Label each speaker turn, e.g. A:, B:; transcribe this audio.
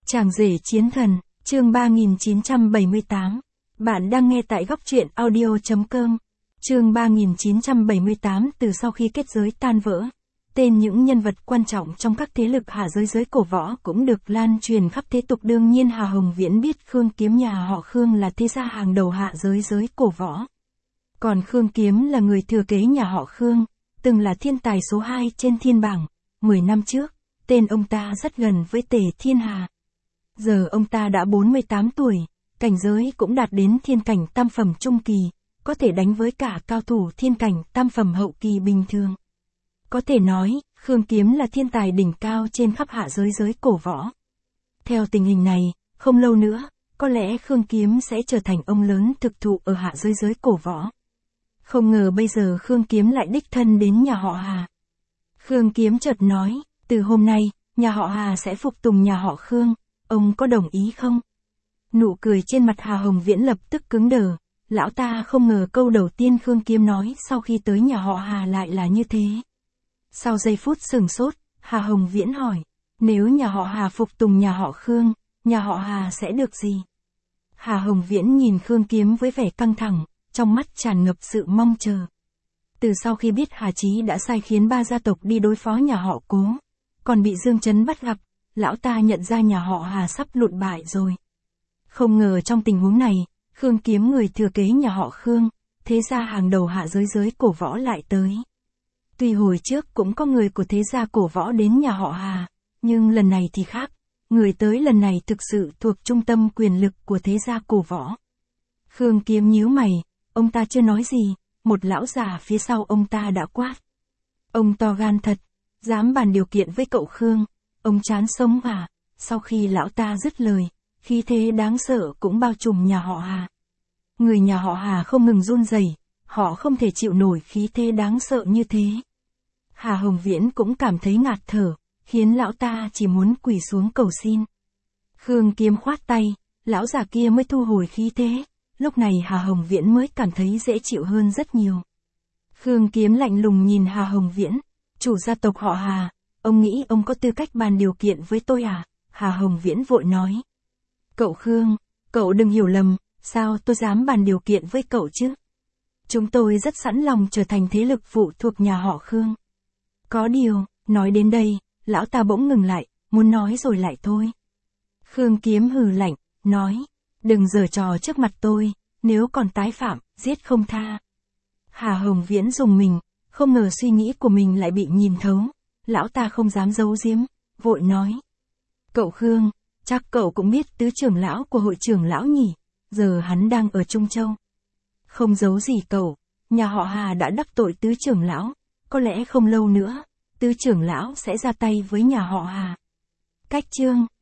A: Chàng rể chiến thần, chương 3978. Bạn đang nghe tại góc truyện audio.com. Chương 3978. Từ sau khi kết giới tan vỡ, tên những nhân vật quan trọng trong các thế lực hạ giới cổ võ cũng được lan truyền khắp thế tục. Đương nhiên Hà Hồng Viễn biết Khương Kiếm nhà họ Khương là thế gia hàng đầu hạ giới cổ võ. Còn Khương Kiếm là người thừa kế nhà họ Khương, từng là thiên tài số 2 trên thiên bảng. 10 năm trước, tên ông ta rất gần với Tề Thiên Hà. Giờ ông ta đã 48 tuổi, cảnh giới cũng đạt đến thiên cảnh tam phẩm trung kỳ, có thể đánh với cả cao thủ thiên cảnh tam phẩm hậu kỳ bình thường. Có thể nói, Khương Kiếm là thiên tài đỉnh cao trên khắp hạ giới cổ võ. Theo tình hình này, không lâu nữa, có lẽ Khương Kiếm sẽ trở thành ông lớn thực thụ ở hạ giới cổ võ. Không ngờ bây giờ Khương Kiếm lại đích thân đến nhà họ Hà. Khương Kiếm chợt nói, từ hôm nay, nhà họ Hà sẽ phục tùng nhà họ Khương, ông có đồng ý không? Nụ cười trên mặt Hà Hồng Viễn lập tức cứng đờ, lão ta không ngờ câu đầu tiên Khương Kiếm nói sau khi tới nhà họ Hà lại là như thế. Sau giây phút sửng sốt, Hà Hồng Viễn hỏi, nếu nhà họ Hà phục tùng nhà họ Khương, nhà họ Hà sẽ được gì? Hà Hồng Viễn nhìn Khương Kiếm với vẻ căng thẳng, trong mắt tràn ngập sự mong chờ. Từ sau khi biết Hà Chí đã sai khiến 3 gia tộc đi đối phó nhà họ Cố, còn bị Dương Chấn bắt gặp, lão ta nhận ra nhà họ Hà sắp lụn bại rồi. Không ngờ trong tình huống này, Khương Kiếm người thừa kế nhà họ Khương, thế gia hàng đầu hạ giới cổ võ lại tới. Tuy hồi trước cũng có người của thế gia cổ võ đến nhà họ Hà, nhưng lần này thì khác, người tới lần này thực sự thuộc trung tâm quyền lực của thế gia cổ võ. Khương Kiếm nhíu mày, ông ta chưa nói gì, một lão già phía sau ông ta đã quát. Ông to gan thật, dám bàn điều kiện với cậu Khương, ông chán sống à? Sau khi lão ta dứt lời, khí thế đáng sợ cũng bao trùm nhà họ Hà. Người nhà họ Hà không ngừng run rẩy, họ không thể chịu nổi khí thế đáng sợ như thế. Hà Hồng Viễn cũng cảm thấy ngạt thở, khiến lão ta chỉ muốn quỳ xuống cầu xin. Khương Kiếm khoát tay, lão già kia mới thu hồi khí thế, lúc này Hà Hồng Viễn mới cảm thấy dễ chịu hơn rất nhiều. Khương Kiếm lạnh lùng nhìn Hà Hồng Viễn, chủ gia tộc họ Hà, ông nghĩ ông có tư cách bàn điều kiện với tôi à? Hà Hồng Viễn vội nói. Cậu Khương, cậu đừng hiểu lầm, sao tôi dám bàn điều kiện với cậu chứ? Chúng tôi rất sẵn lòng trở thành thế lực phụ thuộc nhà họ Khương. Có điều, nói đến đây, lão ta bỗng ngừng lại, muốn nói rồi lại thôi. Khương Kiếm hừ lạnh, nói, đừng giở trò trước mặt tôi, nếu còn tái phạm, giết không tha. Hà Hồng Viễn rùng mình, không ngờ suy nghĩ của mình lại bị nhìn thấu, lão ta không dám giấu giếm, vội nói. Cậu Khương, chắc cậu cũng biết tứ trưởng lão của hội trưởng lão nhỉ, giờ hắn đang ở Trung Châu. Không giấu gì cậu, nhà họ Hà đã đắc tội tứ trưởng lão, có lẽ không lâu nữa, tứ trưởng lão sẽ ra tay với nhà họ Hà. Cách chương